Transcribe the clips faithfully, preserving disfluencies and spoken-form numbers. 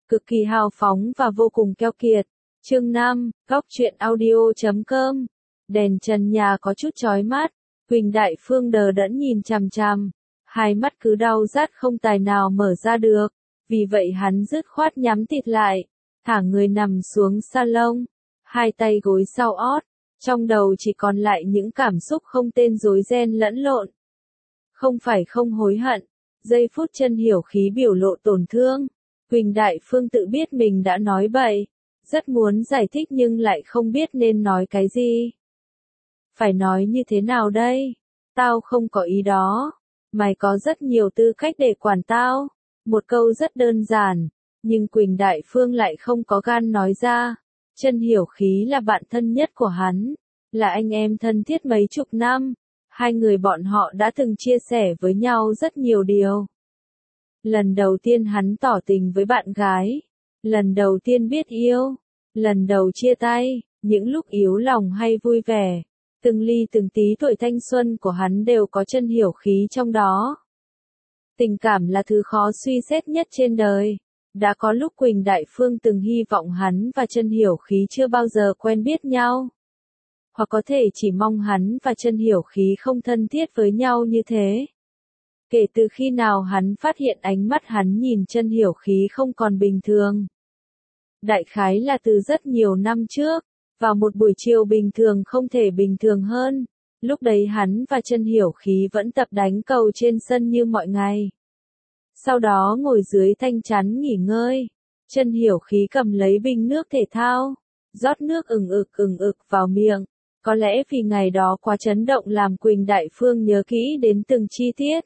cực kỳ hào phóng và vô cùng keo kiệt. Chương năm, góc truyện audio chấm com. Đèn trần nhà có chút chói mắt, Huỳnh Đại Phương đờ đẫn nhìn chằm chằm, hai mắt cứ đau rát không tài nào mở ra được, vì vậy hắn dứt khoát nhắm tịt lại, thả người nằm xuống salon, hai tay gối sau ót, trong đầu chỉ còn lại những cảm xúc không tên rối ren lẫn lộn. Không phải không hối hận, giây phút Chân Hiểu Khí biểu lộ tổn thương, Huỳnh Đại Phương tự biết mình đã nói bậy, rất muốn giải thích nhưng lại không biết nên nói cái gì. Phải nói như thế nào đây? Tao không có ý đó. Mày có rất nhiều tư cách để quản tao. Một câu rất đơn giản, nhưng Huỳnh Đại Phương lại không có gan nói ra. Chân Hiểu Khí là bạn thân nhất của hắn, là anh em thân thiết mấy chục năm. Hai người bọn họ đã từng chia sẻ với nhau rất nhiều điều. Lần đầu tiên hắn tỏ tình với bạn gái, lần đầu tiên biết yêu, lần đầu chia tay, những lúc yếu lòng hay vui vẻ, từng ly từng tí tuổi thanh xuân của hắn đều có Chân Hiểu Khí trong đó. Tình cảm là thứ khó suy xét nhất trên đời. Đã có lúc Huỳnh Đại Phương từng hy vọng hắn và Chân Hiểu Khí chưa bao giờ quen biết nhau. Hoặc có thể chỉ mong hắn và Chân Hiểu Khí không thân thiết với nhau như thế. Kể từ khi nào hắn phát hiện ánh mắt hắn nhìn Chân Hiểu Khí không còn bình thường. Đại khái là từ rất nhiều năm trước, vào một buổi chiều bình thường không thể bình thường hơn, lúc đấy hắn và Chân Hiểu Khí vẫn tập đánh cầu trên sân như mọi ngày. Sau đó ngồi dưới thanh chắn nghỉ ngơi, Chân Hiểu Khí cầm lấy bình nước thể thao, rót nước ừng ực ừng ực vào miệng. Có lẽ vì ngày đó quá chấn động làm Huỳnh Đại Phương nhớ kỹ đến từng chi tiết.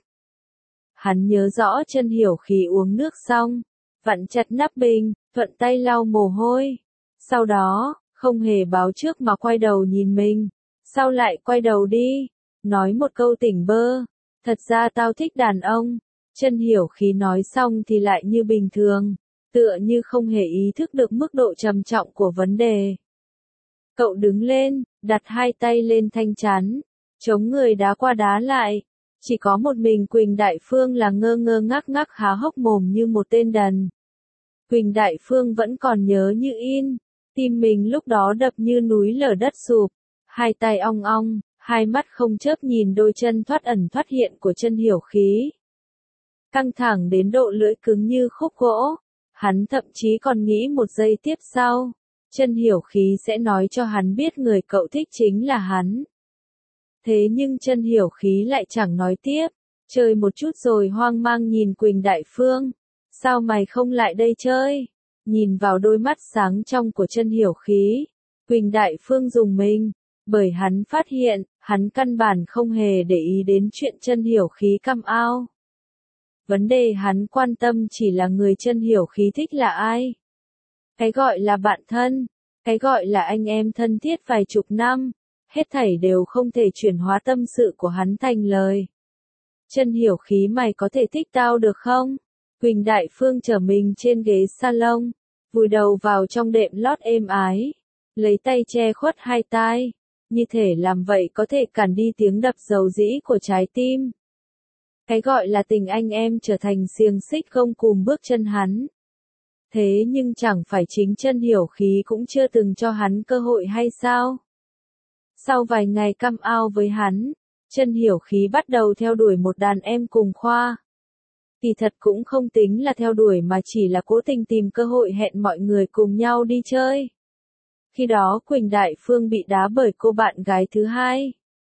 Hắn nhớ rõ Chân Hiểu Khí uống nước xong, vặn chặt nắp bình, thuận tay lau mồ hôi. Sau đó, không hề báo trước mà quay đầu nhìn mình, sau lại quay đầu đi, nói một câu tỉnh bơ, thật ra tao thích đàn ông. Chân Hiểu Khí nói xong thì lại như bình thường, tựa như không hề ý thức được mức độ trầm trọng của vấn đề. Cậu đứng lên, đặt hai tay lên thanh chắn, chống người đá qua đá lại. Chỉ có một mình Huỳnh Đại Phương là ngơ ngơ ngác ngác há hốc mồm như một tên đần. Huỳnh Đại Phương vẫn còn nhớ như in, tim mình lúc đó đập như núi lở đất sụp, hai tay ong ong, hai mắt không chớp nhìn đôi chân thoát ẩn thoát hiện của Chân Hiểu Khí. Căng thẳng đến độ lưỡi cứng như khúc gỗ, hắn thậm chí còn nghĩ một giây tiếp sau, Chân Hiểu Khí sẽ nói cho hắn biết người cậu thích chính là hắn. Thế nhưng Chân Hiểu Khí lại chẳng nói tiếp, chơi một chút rồi hoang mang nhìn Huỳnh Đại Phương. Sao mày không lại đây chơi? Nhìn vào đôi mắt sáng trong của Chân Hiểu Khí, Huỳnh Đại Phương rùng mình, bởi hắn phát hiện, hắn căn bản không hề để ý đến chuyện Chân Hiểu Khí căm ao. Vấn đề hắn quan tâm chỉ là người Chân Hiểu Khí thích là ai. Cái gọi là bạn thân, cái gọi là anh em thân thiết vài chục năm, hết thảy đều không thể chuyển hóa tâm sự của hắn thành lời. Chân Hiểu Khí mày có thể thích tao được không? Huỳnh Đại Phương trở mình trên ghế salon, vùi đầu vào trong đệm lót êm ái, lấy tay che khuất hai tai, như thể làm vậy có thể cản đi tiếng đập dầu dĩ của trái tim. Cái gọi là tình anh em trở thành xiềng xích không cùm bước chân hắn. Thế nhưng chẳng phải chính Chân Hiểu Khí cũng chưa từng cho hắn cơ hội hay sao? Sau vài ngày căm ao với hắn, Chân Hiểu Khí bắt đầu theo đuổi một đàn em cùng khoa. Kỳ thật cũng không tính là theo đuổi mà chỉ là cố tình tìm cơ hội hẹn mọi người cùng nhau đi chơi. Khi đó Huỳnh Đại Phương bị đá bởi cô bạn gái thứ hai.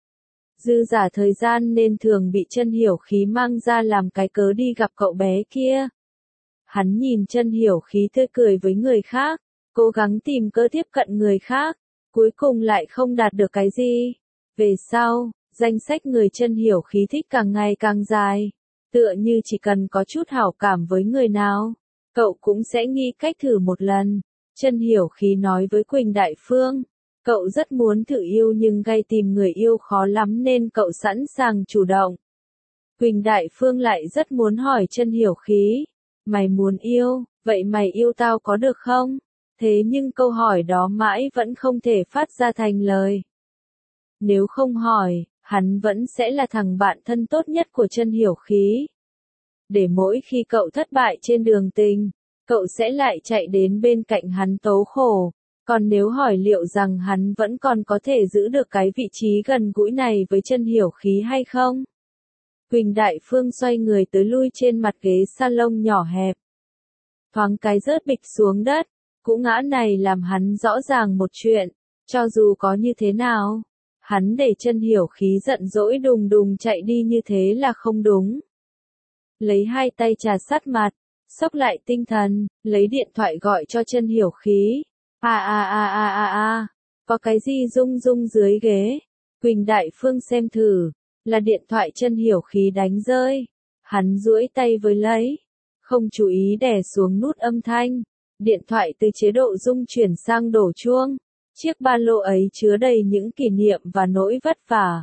Dư giả thời gian nên thường bị Chân Hiểu Khí mang ra làm cái cớ đi gặp cậu bé kia. Hắn nhìn Chân Hiểu Khí tươi cười với người khác, cố gắng tìm cớ tiếp cận người khác, cuối cùng lại không đạt được cái gì. Về sau, danh sách người Chân Hiểu Khí thích càng ngày càng dài, tựa như chỉ cần có chút hảo cảm với người nào, cậu cũng sẽ nghĩ cách thử một lần. Chân Hiểu Khí nói với Huỳnh Đại Phương, cậu rất muốn thử yêu nhưng gay tìm người yêu khó lắm nên cậu sẵn sàng chủ động. Huỳnh Đại Phương lại rất muốn hỏi Chân Hiểu Khí, mày muốn yêu, vậy mày yêu tao có được không? Thế nhưng câu hỏi đó mãi vẫn không thể phát ra thành lời. Nếu không hỏi, hắn vẫn sẽ là thằng bạn thân tốt nhất của Chân Hiểu Khí. Để mỗi khi cậu thất bại trên đường tình, cậu sẽ lại chạy đến bên cạnh hắn tố khổ. Còn nếu hỏi liệu rằng hắn vẫn còn có thể giữ được cái vị trí gần gũi này với chân hiểu khí hay không? Huỳnh Đại Phương xoay người tới lui trên mặt ghế salon nhỏ hẹp. Thoáng cái rớt bịch xuống đất, cú ngã này làm hắn rõ ràng một chuyện, cho dù có như thế nào, hắn để chân hiểu khí giận dỗi đùng đùng chạy đi như thế là không đúng. Lấy hai tay trà sát mặt, xốc lại tinh thần, lấy điện thoại gọi cho chân hiểu khí. À à à à à à, có cái gì rung rung dưới ghế? Huỳnh Đại Phương xem thử, là điện thoại chân hiểu khí đánh rơi. Hắn duỗi tay với lấy, không chú ý đè xuống nút âm thanh. Điện thoại từ chế độ rung chuyển sang đổ chuông. Chiếc ba lô ấy chứa đầy những kỷ niệm và nỗi vất vả.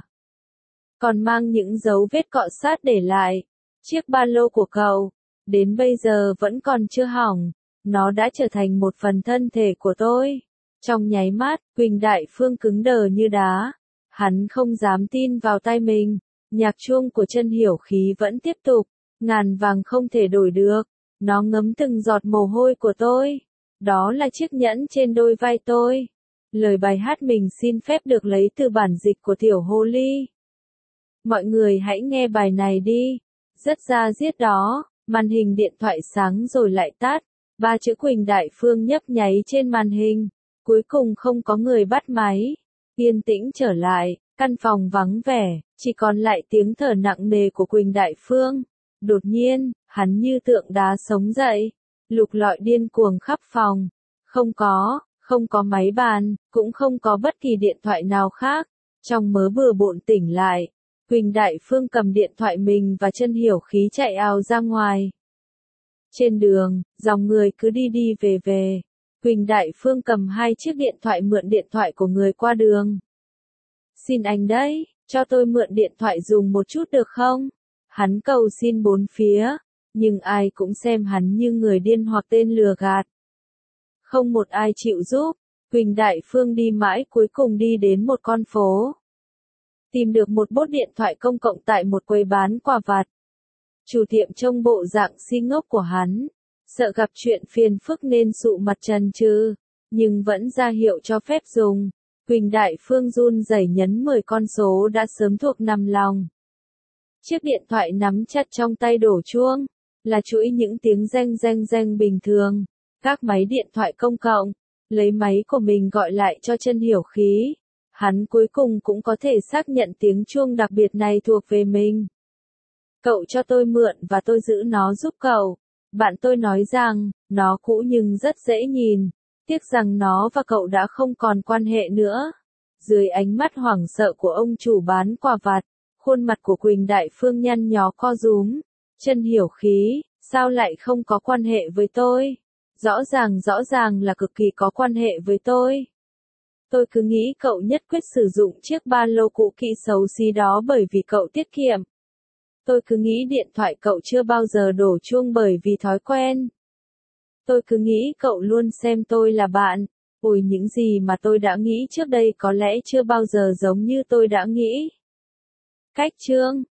Còn mang những dấu vết cọ sát để lại. Chiếc ba lô của cậu, đến bây giờ vẫn còn chưa hỏng. Nó đã trở thành một phần thân thể của tôi. Trong nháy mắt, Huỳnh Đại Phương cứng đờ như đá. Hắn không dám tin vào tai mình. Nhạc chuông của chân hiểu khí vẫn tiếp tục. Ngàn vàng không thể đổi được. Nó ngấm từng giọt mồ hôi của tôi. Đó là chiếc nhẫn trên đôi vai tôi. Lời bài hát mình xin phép được lấy từ bản dịch của Tiểu Hồ Ly. Mọi người hãy nghe bài này đi. Rất da diết đó. Màn hình điện thoại sáng rồi lại tắt. Ba chữ Huỳnh Đại Phương nhấp nháy trên màn hình. Cuối cùng không có người bắt máy. Yên tĩnh trở lại, căn phòng vắng vẻ, chỉ còn lại tiếng thở nặng nề của Huỳnh Đại Phương. Đột nhiên, hắn như tượng đá sống dậy. Lục lọi điên cuồng khắp phòng. Không có, không có máy bàn, cũng không có bất kỳ điện thoại nào khác. Trong mớ bừa bộn tỉnh lại, Huỳnh Đại Phương cầm điện thoại mình và chân hiểu khí chạy ào ra ngoài. Trên đường, dòng người cứ đi đi về về. Huỳnh Đại Phương cầm hai chiếc điện thoại mượn điện thoại của người qua đường. Xin anh đấy, cho tôi mượn điện thoại dùng một chút được không? Hắn cầu xin bốn phía, nhưng ai cũng xem hắn như người điên hoặc tên lừa gạt. Không một ai chịu giúp, Huỳnh Đại Phương đi mãi cuối cùng đi đến một con phố. Tìm được một bốt điện thoại công cộng tại một quầy bán quà vặt. Chủ tiệm trông bộ dạng si ngốc của hắn, sợ gặp chuyện phiền phức nên sụ mặt trần trừ, nhưng vẫn ra hiệu cho phép dùng. Huỳnh Đại Phương run rẩy nhấn mười con số đã sớm thuộc nằm lòng. Chiếc điện thoại nắm chặt trong tay đổ chuông, là chuỗi những tiếng reng reng reng bình thường. Các máy điện thoại công cộng, lấy máy của mình gọi lại cho chân hiểu khí. Hắn cuối cùng cũng có thể xác nhận tiếng chuông đặc biệt này thuộc về mình. Cậu cho tôi mượn và tôi giữ nó giúp cậu. Bạn tôi nói rằng, nó cũ nhưng rất dễ nhìn. Tiếc rằng nó và cậu đã không còn quan hệ nữa. Dưới ánh mắt hoảng sợ của ông chủ bán quà vặt, khuôn mặt của Huỳnh Đại Phương nhăn nhó co rúm. Chân hiểu khí, sao lại không có quan hệ với tôi? Rõ ràng rõ ràng là cực kỳ có quan hệ với tôi. Tôi cứ nghĩ cậu nhất quyết sử dụng chiếc ba lô cũ kỹ xấu xí đó bởi vì cậu tiết kiệm. Tôi cứ nghĩ điện thoại cậu chưa bao giờ đổ chuông bởi vì thói quen. Tôi cứ nghĩ cậu luôn xem tôi là bạn. Ôi, những gì mà tôi đã nghĩ trước đây có lẽ chưa bao giờ giống như tôi đã nghĩ. Cách chương